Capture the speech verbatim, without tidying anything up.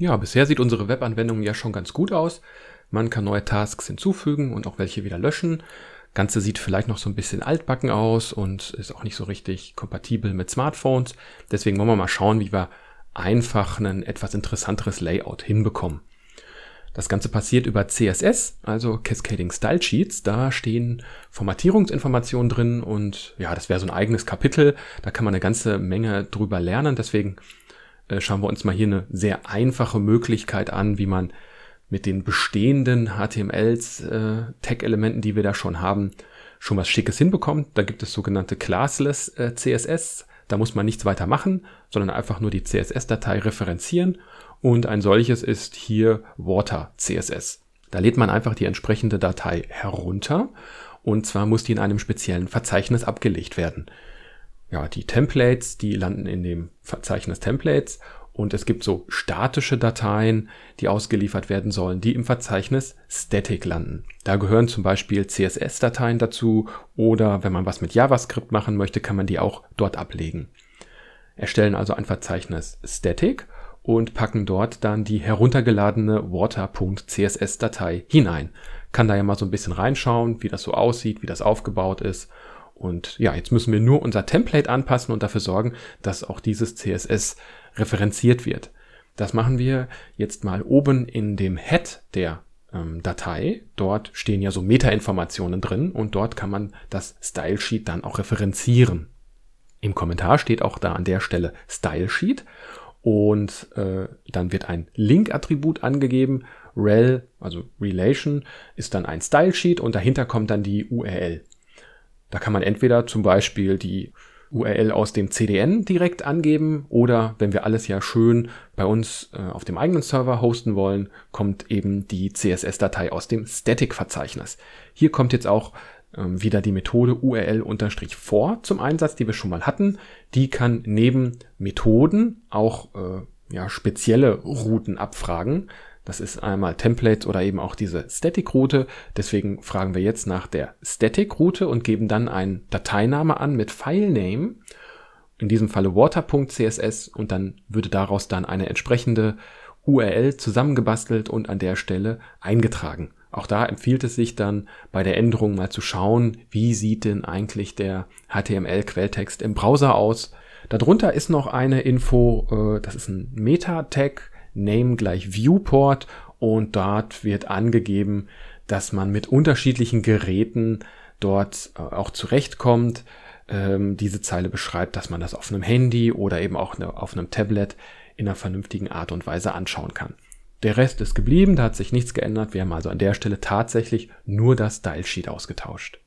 Ja, bisher sieht unsere Webanwendung ja schon ganz gut aus. Man kann neue Tasks hinzufügen und auch welche wieder löschen. Ganze sieht vielleicht noch so ein bisschen altbacken aus und ist auch nicht so richtig kompatibel mit Smartphones. Deswegen wollen wir mal schauen, wie wir einfach ein etwas interessanteres Layout hinbekommen. Das Ganze passiert über C S S, also Cascading Style Sheets. Da stehen Formatierungsinformationen drin und ja, das wäre so ein eigenes Kapitel. Da kann man eine ganze Menge drüber lernen. Deswegen äh, schauen wir uns mal hier eine sehr einfache Möglichkeit an, wie man mit den bestehenden H T M Ls, äh, Tag-Elementen, die wir da schon haben, schon was Schickes hinbekommt. Da gibt es sogenannte Classless äh, C S S. Da muss man nichts weiter machen, sondern einfach nur die C S S-Datei referenzieren. Und ein solches ist hier Water C S S. Da lädt man einfach die entsprechende Datei herunter. Und zwar muss die in einem speziellen Verzeichnis abgelegt werden. Ja, die Templates, die landen in dem Verzeichnis Templates. Und es gibt so statische Dateien, die ausgeliefert werden sollen, die im Verzeichnis Static landen. Da gehören zum Beispiel C S S-Dateien dazu oder wenn man was mit JavaScript machen möchte, kann man die auch dort ablegen. Erstellen also ein Verzeichnis Static und packen dort dann die heruntergeladene water.css-Datei hinein. Kann da ja mal so ein bisschen reinschauen, wie das so aussieht, wie das aufgebaut ist. Und ja, jetzt müssen wir nur unser Template anpassen und dafür sorgen, dass auch dieses C S S referenziert wird. Das machen wir jetzt mal oben in dem Head der ähm, Datei. Dort stehen ja so Metainformationen drin und dort kann man das Stylesheet dann auch referenzieren. Im Kommentar steht auch da an der Stelle Stylesheet und äh, dann wird ein Link-Attribut angegeben. Rel, also Relation, ist dann ein Stylesheet und dahinter kommt dann die U R L. Da kann man entweder zum Beispiel die U R L aus dem C D N direkt angeben oder wenn wir alles ja schön bei uns äh, auf dem eigenen Server hosten wollen, kommt eben die C S S-Datei aus dem Static-Verzeichnis. Hier kommt jetzt auch ähm, wieder die Methode U R L-for zum Einsatz, die wir schon mal hatten. Die kann neben Methoden auch äh, ja, spezielle Routen abfragen. Das ist einmal Templates oder eben auch diese Static-Route. Deswegen fragen wir jetzt nach der Static-Route und geben dann einen Dateiname an mit Filename. In diesem Falle water.css und dann würde daraus dann eine entsprechende U R L zusammengebastelt und an der Stelle eingetragen. Auch da empfiehlt es sich dann bei der Änderung mal zu schauen, wie sieht denn eigentlich der H T M L-Quelltext im Browser aus. Darunter ist noch eine Info, äh, das ist ein Meta-Tag, Name gleich Viewport und dort wird angegeben, dass man mit unterschiedlichen Geräten dort äh, auch zurechtkommt. Ähm, diese Zeile beschreibt, dass man das auf einem Handy oder eben auch ne, auf einem Tablet in einer vernünftigen Art und Weise anschauen kann. Der Rest ist geblieben, da hat sich nichts geändert. Wir haben also an der Stelle tatsächlich nur das Stylesheet ausgetauscht.